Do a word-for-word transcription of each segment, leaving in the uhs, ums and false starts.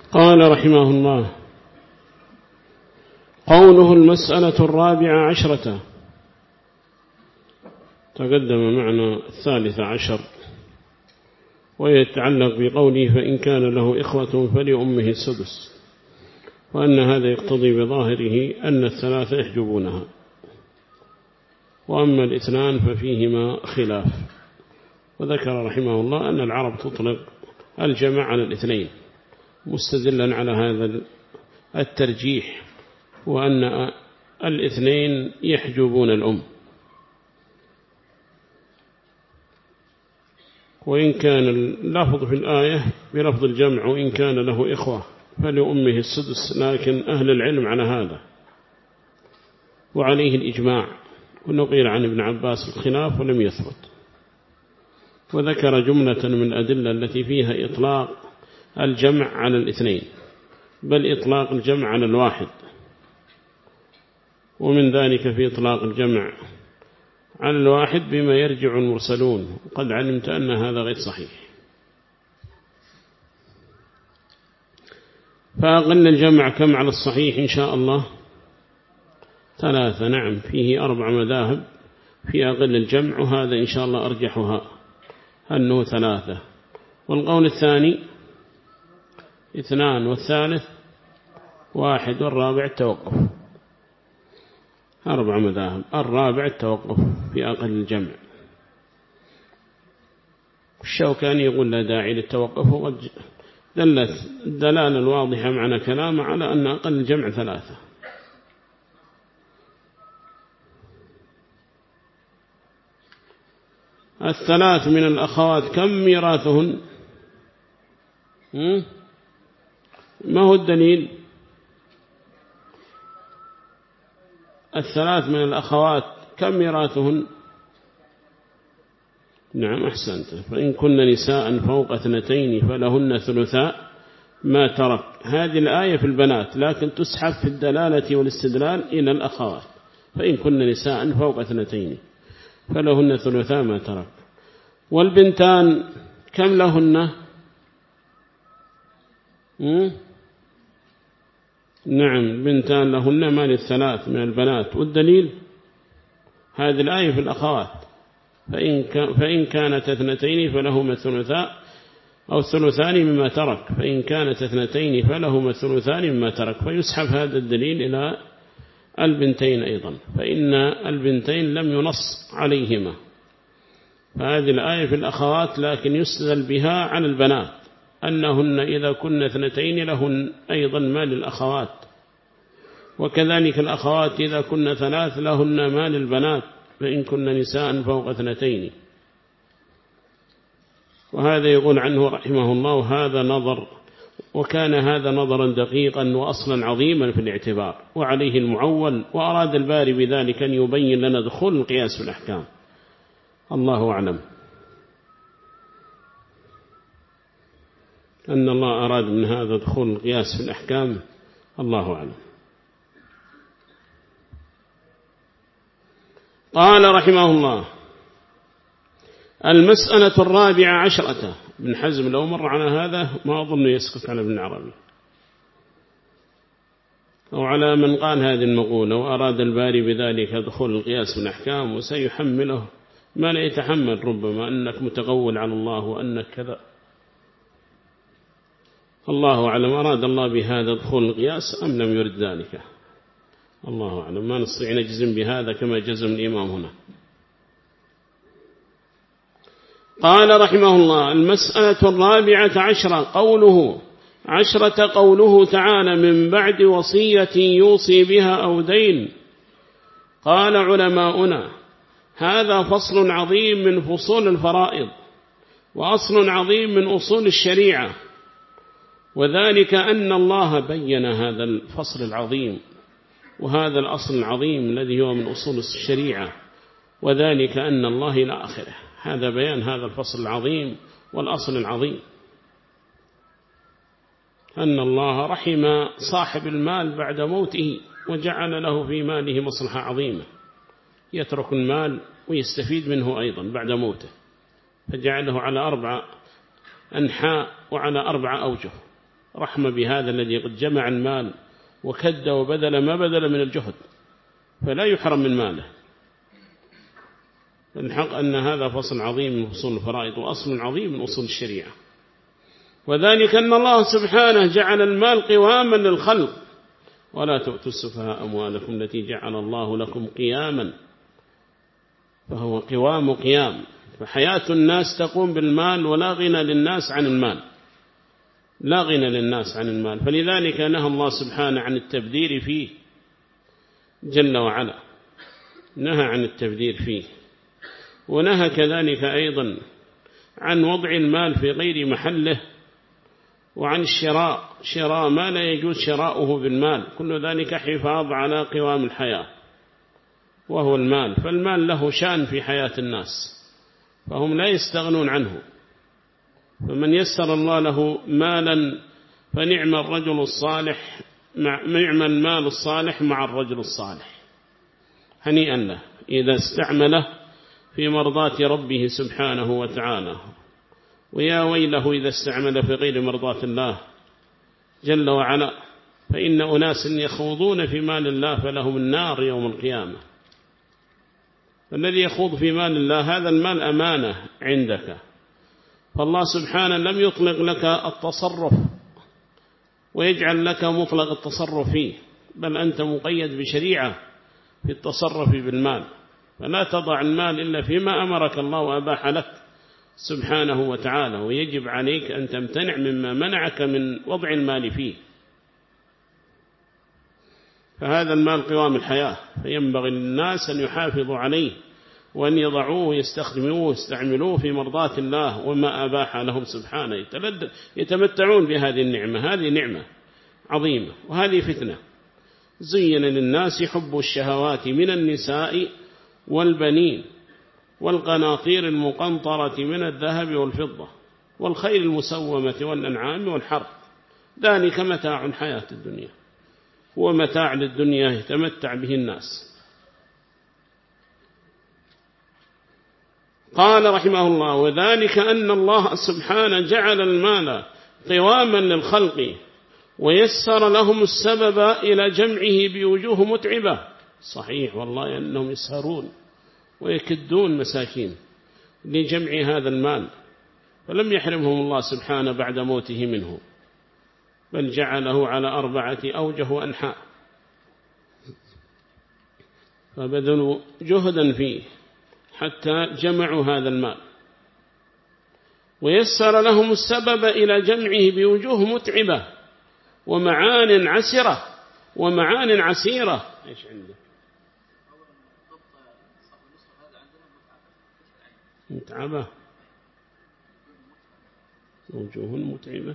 قال رحمه الله: قوله المسألة الرابعة عشرة، تقدم معنا الثالثة عشر، ويتعلق بقوله: فإن كان له إخوة فلأمه السدس، وأن هذا يقتضي بظاهره أن الثلاثة يحجبونها، وأما الاثنان ففيهما خلاف. وذكر رحمه الله أن العرب تطلق الجمع على الاثنين، مستدلا على هذا الترجيح، وأن الاثنين يحجبون الأم. وإن كان اللفظ في الآية بلفظ الجمع: وإن كان له إخوة فلأمه السدس، لكن أهل العلم على هذا وعليه الإجماع، ونقيل عن ابن عباس الخلاف ولم يثبت. وذكر جملة من الأدلة التي فيها إطلاق الجمع على الاثنين، بل إطلاق الجمع على الواحد، ومن ذلك في إطلاق الجمع على الواحد بما يرجع المرسلون، وقد علمت أن هذا غير صحيح. فأقل الجمع كم على الصحيح إن شاء الله؟ ثلاثة. نعم، فيه أربع مذاهب في أقل الجمع، وهذا إن شاء الله أرجحها أنه ثلاثة. والقول الثاني اثنان، والثالث واحد، والرابع التوقف. أربع مذاهب، الرابع التوقف في أقل الجمع. الشوكاني يقول لا داعي للتوقف، وقد دلت الدلالة الواضحة معنى كلامه على أن أقل الجمع ثلاثة. الثلاث من الأخوات كم ميراثهن؟ ما هو الدليل؟ الثلاث من الأخوات كم ميراثهن؟ نعم، أحسنت. فإن كن نساء فوق اثنتين فلهن ثلثاء ما ترك. هذه الآية في البنات، لكن تسحب في الدلالة والاستدلال إلى الأخوات. فإن كن نساء فوق اثنتين فلهن ثلثاء ما ترك. والبنتان كم لهن؟ مم؟ نعم، بنتان لهن مال الثلاث من البنات. والدليل هذه الآية في الأخوات: فإن, فإن كانت اثنتين فلهما الثلثاء أو الثلثان مما ترك، فإن كانت اثنتين فلهما الثلثان مما ترك. فيسحب هذا الدليل إلى البنتين أيضا، فإن البنتين لم ينص عليهما. فهذه الآية في الأخوات، لكن يستدل بها على البنات أنهن إذا كن اثنتين لهن أيضا مال الأخوات، وكذلك الأخوات إذا كن ثلاث لهن مال البنات، فإن كن نساء فوق اثنتين. وهذا يقول عنه رحمه الله هذا نظر، وكان هذا نظرا دقيقا وأصلا عظيما في الاعتبار، وعليه المعول. وأراد الباري بذلك أن يبين لنا دخول القياس في الأحكام. الله أعلم أن الله أراد من هذا دخول القياس في الأحكام، الله أعلم. قال رحمه الله: المسألة الرابعة عشرة. ابن حزم لو مر على هذا ما أظن يسكت على ابن عربي أو على من قال هذه المقولة. وأراد الباري بذلك دخول القياس في الأحكام، وسيحمله ما لا يتحمل، ربما أنك متقول على الله وأنك كذا. الله أعلم أراد الله بهذا دخول القياس أم لم يرد ذلك، الله أعلم. ما نستطيع نجزم بهذا كما جزم الإمام هنا. قال رحمه الله: المسألة الرابعة عشرة قوله عشرة قوله تعالى: من بعد وصية يوصي بها أو دين. قال علماؤنا: هذا فصل عظيم من فصول الفرائض، وأصل عظيم من أصول الشريعة، وذلك أن الله بين هذا الفصل العظيم وهذا الأصل العظيم الذي هو من أصول الشريعة، وذلك أن الله إلى آخره. هذا بيان هذا الفصل العظيم والأصل العظيم، أن الله رحم صاحب المال بعد موته، وجعل له في ماله مصلحة عظيمة، يترك المال ويستفيد منه أيضا بعد موته، فجعله على أربع أنحاء وعلى أربع أوجه: رحمة بهذا الذي قد جمع المال وكد وبذل ما بذل من الجهد، فلا يحرم من ماله. الحق أن هذا فصل عظيم من فصول الفرائض وأصل عظيم من أصول الشريعة. وذلك أن الله سبحانه جعل المال قواما للخلق، ولا تؤتوا السفهاء أموالكم التي جعل الله لكم قياما، فهو قوام قيام، فحياة الناس تقوم بالمال ولا غنى للناس عن المال، لا غنى للناس عن المال. فلذلك نهى الله سبحانه عن التبذير فيه جل وعلا، نهى عن التبذير فيه، ونهى كذلك أيضا عن وضع المال في غير محله، وعن الشراء شراء ما لا يجوز شراؤه بالمال، كل ذلك حفاظ على قوام الحياة وهو المال. فالمال له شأن في حياة الناس، فهم لا يستغنون عنه. فمن يسر الله له مالا فنعم الرجل الصالح مع نعم المال الصالح مع الرجل الصالح، هنيئا له إذا استعمله في مرضاة ربه سبحانه وتعالى، ويا ويله إذا استعمل في غير مرضاة الله جل وعلا. فإن أناس يخوضون في مال الله فلهم النار يوم القيامة. فالذي يخوض في مال الله هذا المال أمانة عندك، فالله سبحانه لم يطلق لك التصرف ويجعل لك مطلق التصرف فيه، بل أنت مقيد بشريعة في التصرف بالمال، فلا تضع المال إلا فيما أمرك الله وأباح لك سبحانه وتعالى، ويجب عليك أن تمتنع مما منعك من وضع المال فيه. فهذا المال قوام الحياة، فينبغي للناس أن يحافظوا عليه وأن يضعوه ويستخدموه ويستعملوه في مرضاة الله وما أباح لهم سبحانه، يتمتعون بهذه النعمة. هذه نعمة عظيمة، وهذه فتنة. زين للناس حب الشهوات من النساء والبنين والقناطير المقنطرة من الذهب والفضة والخيل المسومة والأنعام والحرث، ذلك متاع الحياة الدنيا، هو متاع للدنيا يتمتع به الناس. قال رحمه الله: وذلك أن الله سبحانه جعل المال قواما للخلق ويسر لهم السبب إلى جمعه بوجوه متعبة. صحيح والله أنهم يسهرون ويكدون مساكين لجمع هذا المال، فلم يحرمهم الله سبحانه بعد موته منه، بل جعله على أربعة أوجه وأنحاء، فبذلوا جهدا فيه حتى جمعوا هذا المال، ويسر لهم السبب إلى جمعه بوجوه متعبة ومعان عسرة ومعان عسيرة. إيش عنده؟ متعبة، وجوه متعبة،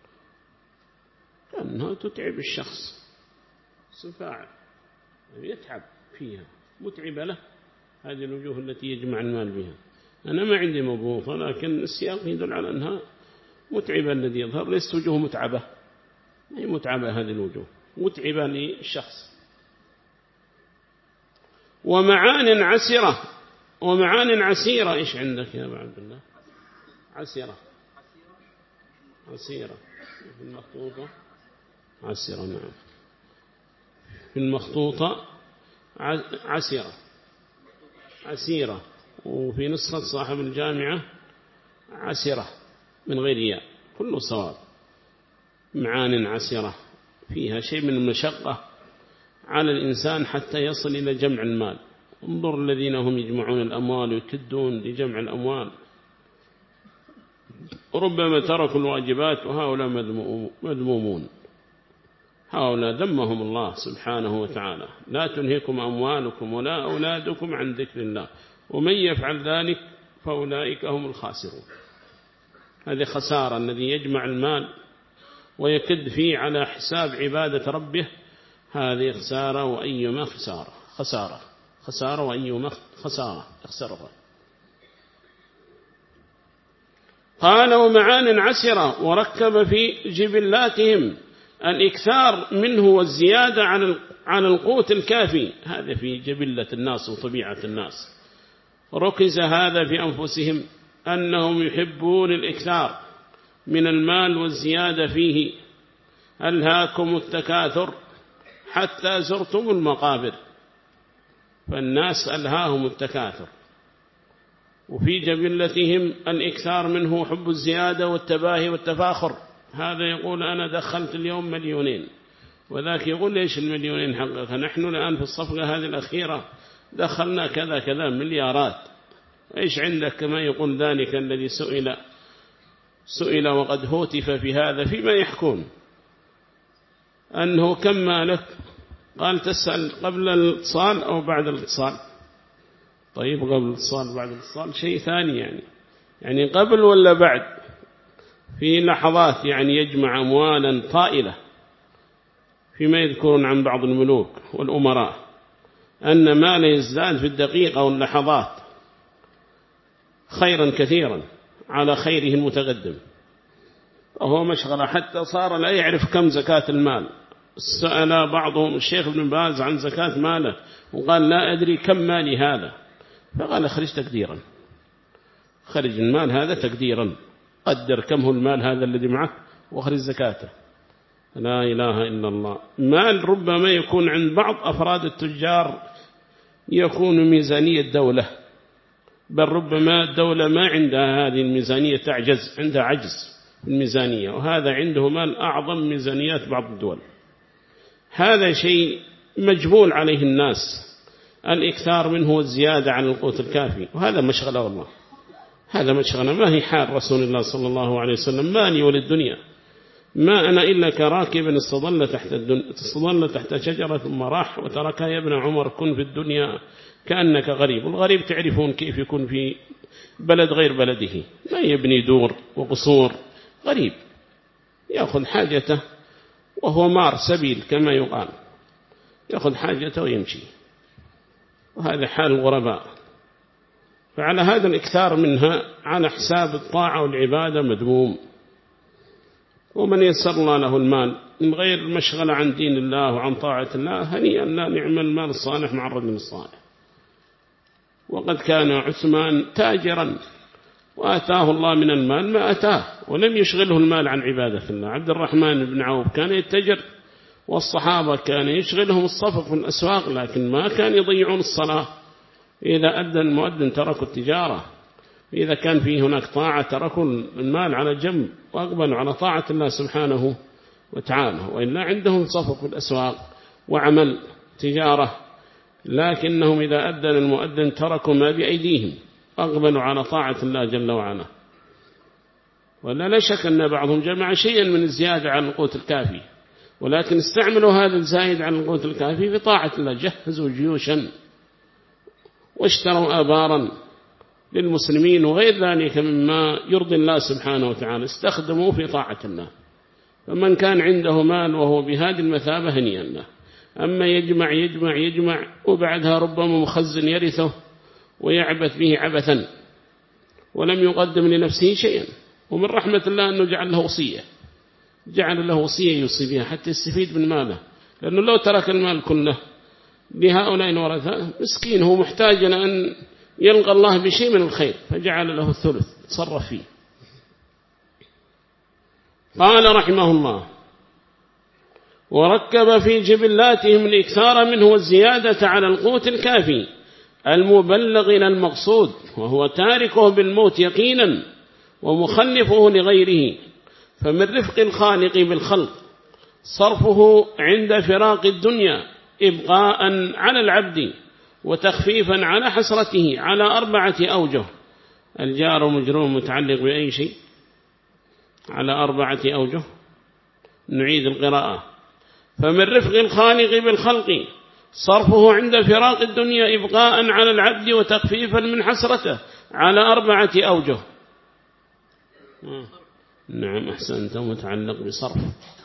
كأنها تتعب الشخص، سفاعة يتعب فيها، متعبة له هذه الوجوه التي يجمع المال بها. أنا ما عندي مضبوطة، لكن السياق يدل على أنها متعبة. الذي يظهر ليست وجوه متعبة، هي متعبة هذه الوجوه، متعبة للشخص. ومعان عسرة ومعان عسيرة. إيش عندك يا أبا عبد الله؟ عسيرة، عسيرة في المخطوطة، عسيرة نعم، في المخطوطة عسيرة، عسيرة، وفي نسخة صاحب الجامعة عسيرة من غير ياء، كله صواب. معان عسيرة فيها شيء من المشقة على الإنسان حتى يصل إلى جمع المال. انظر الذين هم يجمعون الأموال ويكدون لجمع الأموال، ربما تركوا الواجبات، وهؤلاء مذمومون، هؤلاء ذمهم الله سبحانه وتعالى: لا تنهكم أموالكم ولا أولادكم عن ذكر الله ومن يفعل ذلك فأولئك هم الخاسرون. هذه خسارة، الذي يجمع المال ويكد فيه على حساب عبادة ربه، هذه خسارة وأيما خسارة، خسارة خسارة وأيما خسارة يخسرها. قال: ومعان عسرة، وركب في جبلاتهم الإكثار منه والزيادة عن القوت الكافي، هذا في جبلة الناس وطبيعة الناس. ركز هذا في أنفسهم أنهم يحبون الإكثار من المال والزيادة فيه، ألهاكم التكاثر حتى زرتم المقابر. فالناس ألهاهم التكاثر، وفي جبلتهم الإكثار منه حب الزيادة والتباهي والتفاخر. هذا يقول أنا دخلت اليوم مليونين، وذاك يقول ليش المليونين حقك؟ نحن الآن في الصفقة هذه الأخيرة دخلنا كذا كذا مليارات. إيش عندك؟ كما يقول ذلك الذي سئل سئل وقد هوتف في هذا فيما يحكون أنه كم مالك؟ قال تسأل قبل الاتصال أو بعد الاتصال؟ طيب قبل الاتصال بعد الاتصال شيء ثاني، يعني يعني قبل ولا بعد؟ في لحظات يعني يجمع أموالا طائلة. فيما يذكرون عن بعض الملوك والأمراء أن مال يزداد في الدقيقة واللحظات خيرا كثيرا على خيره المتقدم، وهو مشغلة حتى صار لا يعرف كم زكاة المال. سأل بعضهم الشيخ ابن باز عن زكاة ماله وقال لا أدري كم مالي هذا، فقال خرج تقديرا، خرج المال هذا تقديرا، قدر كم هو المال هذا الذي معك وخرج زكاته. لا إله إلا الله. مال ربما يكون عند بعض أفراد التجار يكون ميزانية دولة، بل ربما الدولة ما عندها هذه الميزانية، تعجز، عندها عجز في الميزانية، وهذا عنده مال أعظم ميزانيات بعض الدول. هذا شيء مجبول عليه الناس، الإكثار منه والزيادة عن القوت الكافي، وهذا مشغلة والله، هذا مشغلة. ما هي حال رسول الله صلى الله عليه وسلم مالي وللدنيا، ما أنا إلا كراكب استظل تحت, استظل تحت شجرة ثم راح وتركها يا ابن عمر كن في الدنيا كأنك غريب. والغريب تعرفون كيف يكون في بلد غير بلده، ما يبني دور وقصور، غريب يأخذ حاجته وهو مار سبيل كما يقال، يأخذ حاجته ويمشي، وهذا حال الغرباء. فعلى هذا الإكثار منها على حساب الطاعة والعبادة مذموم. ومن يسر الله له المال من غير المشغلة عن دين الله وعن طاعة الله هنيئا لا نعم المال الصالح مع الرجل الصالح. وقد كان عثمان تاجرا وآتاه الله من المال ما أتاه، ولم يشغله المال عن عبادة الله. عبد الرحمن بن عوف كان يتجر، والصحابة كان يشغلهم الصفق في الأسواق، لكن ما كان يضيعون الصلاة. إذا أدى المؤذن تركوا التجارة، إذا كان فيه هناك طاعة تركوا المال على جنب وأقبلوا على طاعة الله سبحانه وتعالى. وإلا عندهم صفق في الأسواق وعمل تجارة، لكنهم إذا أذن المؤذن تركوا ما بأيديهم أقبلوا على طاعة الله جل وعلا. ولا لا شك أن بعضهم جمع شيئا من الزيادة عن القوت الكافي، ولكن استعملوا هذا الزايد عن القوت الكافي في طاعة الله، جهزوا جيوشا واشتروا آبارا للمسلمين وغير ذلك مما يرضي الله سبحانه وتعالى، استخدموا في طاعة الله. فمن كان عنده مال وهو بهذه المثابة هنيئا له. أما يجمع يجمع يجمع وبعدها ربما مخزن يرثه ويعبث به عبثا ولم يقدم لنفسه شيئا. ومن رحمة الله أنه جعل له وصية، جعل له وصية يوصي بها حتى يستفيد من ماله، لأنه لو ترك المال كله لهؤلاء الورثة مسكين هو محتاج أن يلقى الله بشيء من الخير، فجعل له الثلث تصرف فيه. قال رحمه الله: وركب في جبلاتهم الإكثار منه والزيادة على القوت الكافي المبلغ إلى المقصود، وهو تاركه بالموت يقينا ومخلفه لغيره. فمن رفق الخالق بالخلق صرفه عند فراق الدنيا إبقاء على العبد وتخفيفا على حسرته على أربعة أوجه. الجار مجرور متعلق بأي شيء على أربعة أوجه. نعيد القراءة: فمن رفق الخالق بالخلق صرفه عند فراق الدنيا إبقاء على العبد وتخفيفا من حسرته على أربعة أوجه. نعم أحسنت، متعلق بصرف،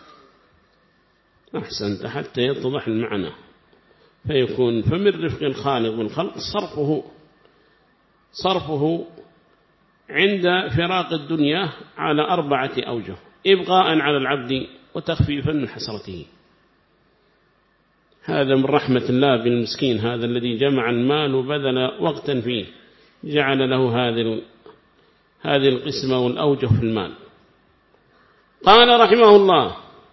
أحسنت حتى يتضح المعنى، فيكون فمن رفق الخالق بالخلق صرفه صرفه عند فراق الدنيا على أربعة أوجه إبقاء على العبد وتخفيفا من حسرته. هذا من رحمة الله بالمسكين، هذا الذي جمع المال وبذل وقتا فيه، جعل له هذه هذه القسمة والأوجه في المال. قال رحمه الله: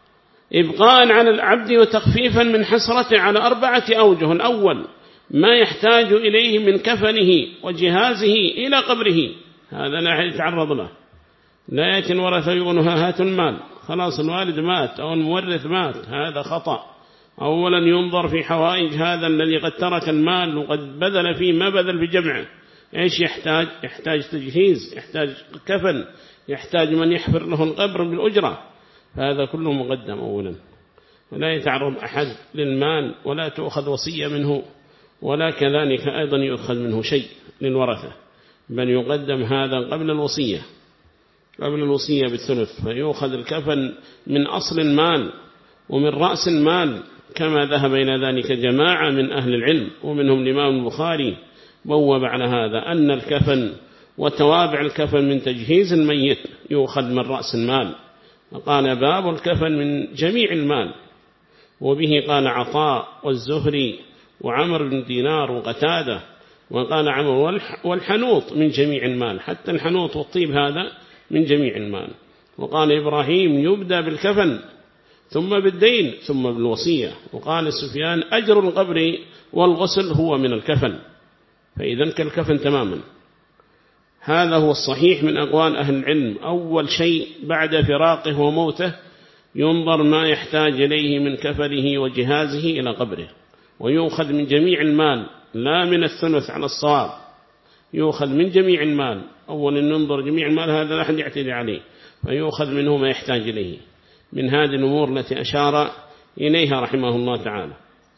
إبقاء على العبد وتخفيفا من حسرته على أربعة أوجه. الأول ما يحتاج إليه من كفنه وجهازه إلى قبره، هذا لا يتعرض له. لا يأتي الورثة يقولها هات المال، خلاص الوالد مات أو المورث مات، هذا خطأ. أولا ينظر في حوائج هذا الذي قد ترك المال وقد بذل فيه ما بذل في جمعه. إيش يحتاج؟ يحتاج تجهيز، يحتاج كفن، يحتاج من يحفر له القبر بالأجرة، هذا كله مقدم أولا. ولا يتعرض أحد للمال ولا تؤخذ وصية منه، ولا كذلك أيضا يؤخذ منه شيء للورثة، بل يقدم هذا قبل الوصية، قبل الوصية بالثلث. فيؤخذ الكفن من أصل المال ومن رأس المال، كما ذهب إلى ذلك جماعة من أهل العلم، ومنهم الإمام البخاري بوب على هذا أن الكفن وتوابع الكفن من تجهيز الميت يؤخذ من رأس المال، وقال باب الكفن من جميع المال. وبه قال عطاء والزهري وعمر بن دينار وقتادة، وقال عمر والحنوط من جميع المال، حتى الحنوط والطيب هذا من جميع المال. وقال إبراهيم يبدأ بالكفن ثم بالدين ثم بالوصية. وقال سفيان أجر القبر والغسل هو من الكفن، فإذا كالكفن تماما. هذا هو الصحيح من أقوال أهل العلم. أول شيء بعد فراقه وموته ينظر ما يحتاج إليه من كفنه وجهازه إلى قبره، ويؤخذ من جميع المال لا من الثلث على الصواب، يؤخذ من جميع المال. أولا ننظر جميع المال، هذا لا أحد يعتدي عليه، فيؤخذ منه ما يحتاج إليه من هذه الأمور التي أشار إليها رحمه الله تعالى.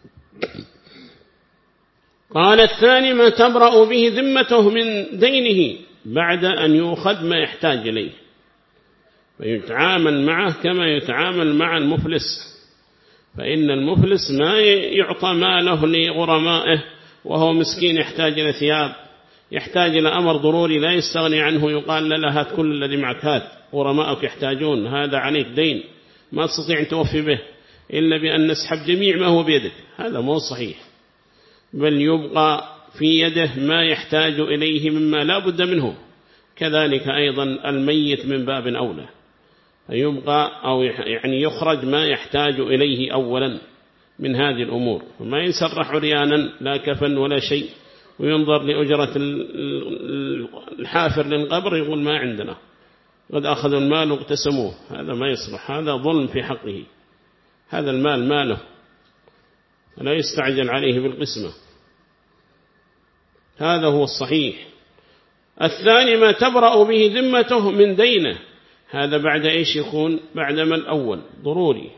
قال الثاني ما تبرأ به ذمته من دينه بعد أن يؤخذ ما يحتاج إليه، ويتعامل معه كما يتعامل مع المفلس. فإن المفلس ما يعطى ماله لغرمائه وهو مسكين يحتاج إلى ثياب، يحتاج إلى أمر ضروري لا يستغني عنه، يقال له هات كل الذي معك، هات غرمائك يحتاجون، هذا عليك دين ما تستطيع أن توفي به إلا بأن نسحب جميع ما هو بيدك، هذا مو صحيح. بل يبقى في يده ما يحتاج إليه مما لا بد منه. كذلك أيضا الميت من باب أولى، يبقى أو يعني يخرج ما يحتاج إليه أولا من هذه الأمور، وما يسرح عريانا لا كفن ولا شيء، وينظر لأجرة الحافر للقبر يقول ما عندنا، قد أخذوا المال واقتسموه، هذا ما يصلح، هذا ظلم في حقه، هذا المال ماله لا يستعجل عليه بالقسمة. هذا هو الصحيح. الثاني ما تبرأ به ذمته من دينه، هذا بعد إيش يكون؟ بعد ما الأول ضروري،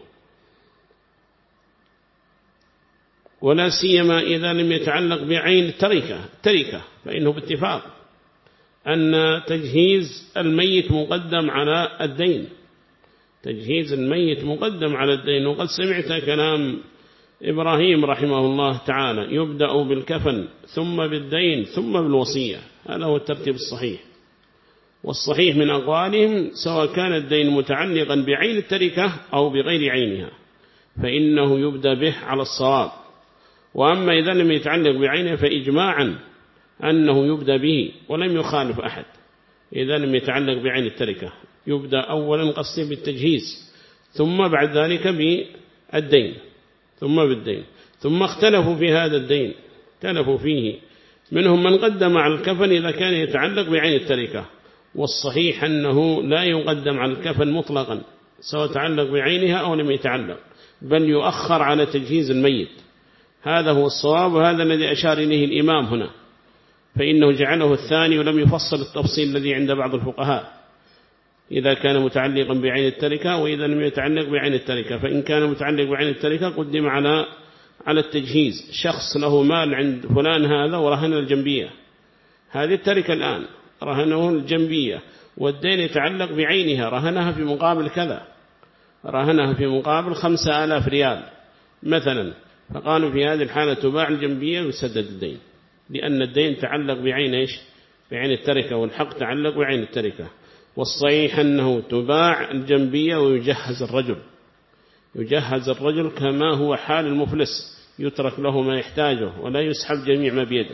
ولا سيما إذا لم يتعلق بعين التركة تركة، فإنه باتفاق أن تجهيز الميت مقدم على الدين، تجهيز الميت مقدم على الدين. وقد سمعت كلام إبراهيم رحمه الله تعالى يبدأ بالكفن ثم بالدين ثم بالوصية، هذا هو الترتيب الصحيح. والصحيح من أقوالهم سواء كان الدين متعلقا بعين التركة أو بغير عينها فإنه يبدأ به على الصواب. وأما إذا لم يتعلق بعينه فإجماعا أنه يبدأ به ولم يخالف أحد. إذا لم يتعلق بعين التركة يبدأ أولا قصدي بالتجهيز، ثم بعد ذلك بالدين، ثم بالدين. ثم اختلفوا في هذا الدين، اختلفوا فيه، منهم من قدم على الكفن إذا كان يتعلق بعين التركة، والصحيح أنه لا يقدم على الكفن مطلقا سواء تعلق بعينها أو لم يتعلق، بل يؤخر على تجهيز الميت. هذا هو الصواب، وهذا الذي أشار إليه الإمام هنا، فإنه جعله الثاني ولم يفصل التفصيل الذي عند بعض الفقهاء إذا كان متعلقا بعين التركة وإذا لم يتعلق بعين التركة. فإن كان متعلق بعين التركة قدم على على التجهيز. شخص له مال عند فلان هذا ورهن الجنبية، هذه التركة الآن رهنه الجنبية، والدين يتعلق بعينها، رهنها في مقابل كذا، رهنها في مقابل خمسة آلاف ريال مثلا، فقالوا في هذه الحالة تباع الجنبية ويسدد الدين، لأن الدين تعلق بعين إيش؟ بعين التركة، والحق تعلق بعين التركة. والصحيح أنه تباع الجنبية ويجهز الرجل، يجهز الرجل كما هو حال المفلس، يترك له ما يحتاجه ولا يسحب جميع ما بيده.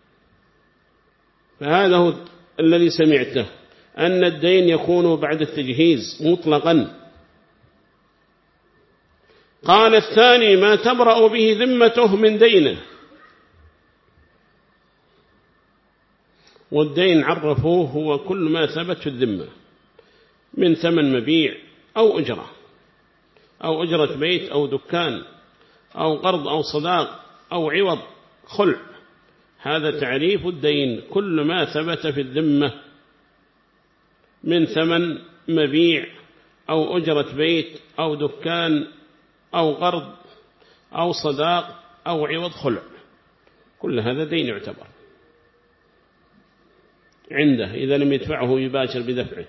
فهذا هو الذي سمعته، أن الدين يكون بعد التجهيز مطلقا، قال الثاني ما تبرأ به ذمته من دينه. والدين عرفوه هو كل ما ثبت في الذمة من ثمن مبيع أو أجرة أو أجرة بيت أو دكان أو قرض أو صداق أو عوض خلع. هذا تعريف الدين، كل ما ثبت في الذمة من ثمن مبيع أو أجرة بيت أو دكان أو قرض أو صداق أو عوض خلع، كل هذا دين يعتبر عنده إذا لم يدفعه يباشر بدفعه.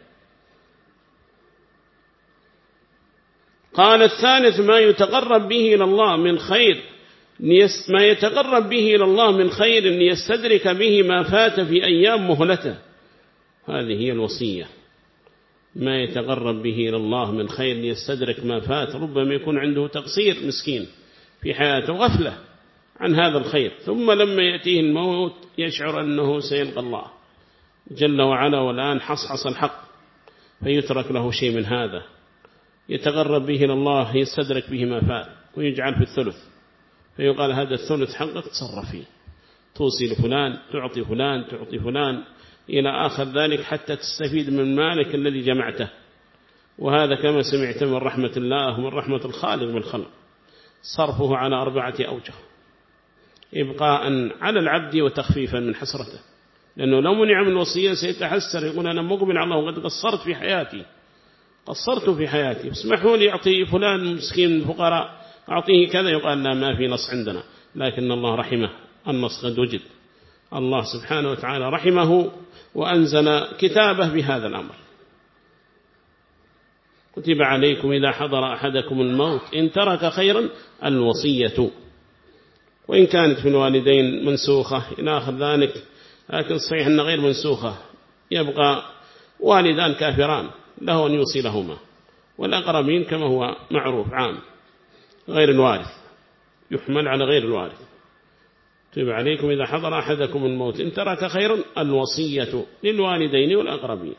قال الثالث ما يتقرب به إلى الله من خير ما يتقرب به إلى الله من خير ليستدرك به ما فات في أيام مهلته. هذه هي الوصية، ما يتقرب به إلى الله من خير ليستدرك ما فات. ربما يكون عنده تقصير مسكين في حياته غفلة عن هذا الخير، ثم لما يأتيه الموت يشعر أنه سيلقى الله جل وعلا والآن حصحص الحق، فيترك له شيء من هذا يتقرب به إلى الله، يستدرك به ما فات ويجعل في الثلث، فيقال هذا الثلث حقك تصرف فيه، توصي لفلان، تعطي فلان، تعطي فلان إلى آخر ذلك حتى تستفيد من مالك الذي جمعته. وهذا كما سمعت من رحمة الله ومن رحمة الخالق بالخلق، صرفه على أربعة أوجه، إبقاء على العبد وتخفيفا من حسرته، لأنه لو منع من الوصية سيتحسر يقول أنا مقبل على الله وقد قصرت في حياتي قصرت في حياتي اسمحوا لي أعطي فلان مسكين من الفقراء أعطيه كذا، يقال لا ما في نص عندنا، لكن الله رحمه النص قد وجد، الله سبحانه وتعالى رحمه وأنزل كتابه بهذا الأمر. كتب عليكم إذا حضر أحدكم الموت إن ترك خيرا الوصية، وإن كانت في الوالدين منسوخة إلى آخر ذلك، لكن صحيح أن غير منسوخة، يبقى والدان كافران له أن يوصي لهما، والأقربين كما هو معروف عام غير الوارث يحمل على غير الوارث. كتب عليكم إذا حضر أحدكم الموت إن ترك خيرا الوصية للوالدين والأقربين.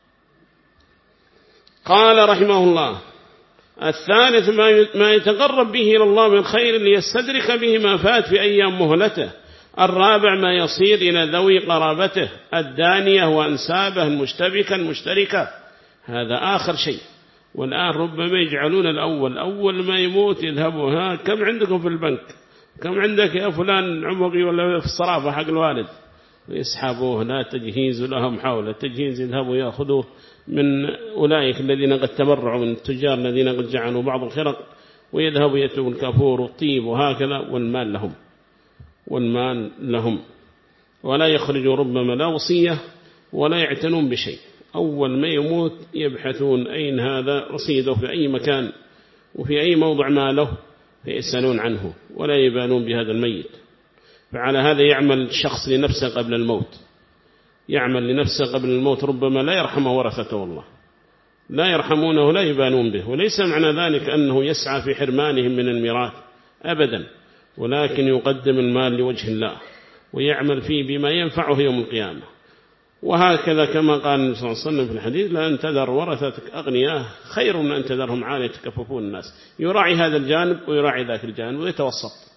قال رحمه الله الثالث ما يتقرب به إلى الله من خير ليستدرك به ما فات في أيام مهلته. الرابع ما يصير إلى ذوي قرابته الدانية وأنسابه المشتبكة المشتركة، هذا آخر شيء. والآن ربما يجعلون الأول أول ما يموت يذهبوا ها كم عندكم في البنك، كم عندك يا فلان عمقي ولا في الصرافة حق الوالد، ويسحبوه لا تجهيز لهم حول التجهيز، يذهبوا يأخذوه من أولئك الذين قد تبرعوا من التجار الذين قد جعلوا بعض الخرق، ويذهبوا يتبوا الكافور والطيب وهكذا، والمال لهم والمال لهم ولا يخرجوا ربما لا وصية ولا يعتنون بشيء. أول ما يموت يبحثون أين هذا رصيده في أي مكان وفي أي موضع ماله، فيسألون عنه ولا يبالون بهذا الميت. فعلى هذا يعمل الشخص لنفسه قبل الموت، يعمل لنفسه قبل الموت، ربما لا يرحمه ورثته والله، لا يرحمونه ولا يبالون به. وليس معنى ذلك أنه يسعى في حرمانهم من الميراث أبدا، ولكن يقدم المال لوجه الله ويعمل فيه بما ينفعه يوم القيامة. وهكذا كما قال النبي صلى الله عليه وسلم في الحديث لأن تذر ورثتك أغنياء خير من أن تذرهم عالية يتكففون الناس. يراعي هذا الجانب ويراعي ذاك الجانب ويتوسط،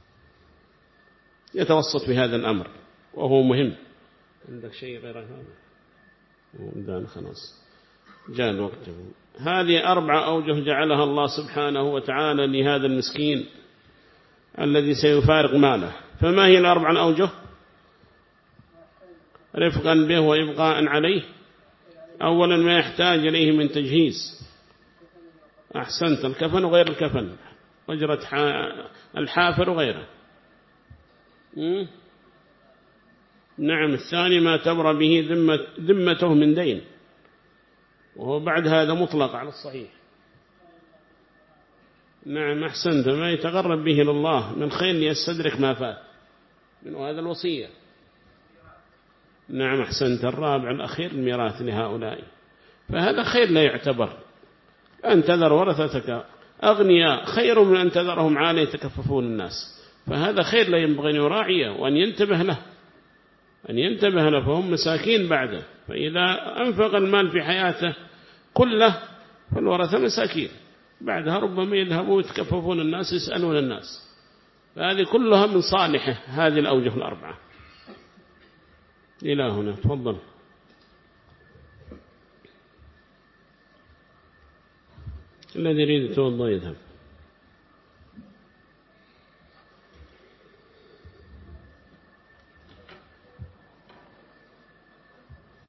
يتوسط في هذا الأمر وهو مهم. عندك شيء غير هذا؟ دان خلاص جاء الوقت. هذه أربع أوجه جعلها الله سبحانه وتعالى لهذا المسكين الذي سيفارق ماله. فما هي الأربع الأوجه؟ رفقا به وإبقاء عليه. أولا ما يحتاج إليه من تجهيز، أحسنت، الكفن وغير الكفن، وجرة الحافر وغيره. نعم. الثاني ما تبرأ به ذمة ذمته من دين، وهو بعد هذا مطلق على الصحيح. نعم أحسنت، ما يتقرب به إلى الله من خير ليستدرك ما فات من هذا الوصية. نعم أحسنت. الرابع الأخير الميراث لهؤلاء، فهذا خير لا يعتبر. أن تذر ورثتك أغنياء خير من أن تذرهم عالية يتكففون الناس، فهذا خير لا ينبغي أن يراعيه وأن ينتبه له، أن ينتبه له، فهم مساكين بعده. فإذا أنفق المال في حياته كله فالورثة مساكين، بعدها ربما يذهبوا يتكففون الناس يسألون الناس. فهذه كلها من صالحه هذه الأوجه الأربعة. إلى هنا تفضل. الذي يريد يتوضأ يذهب.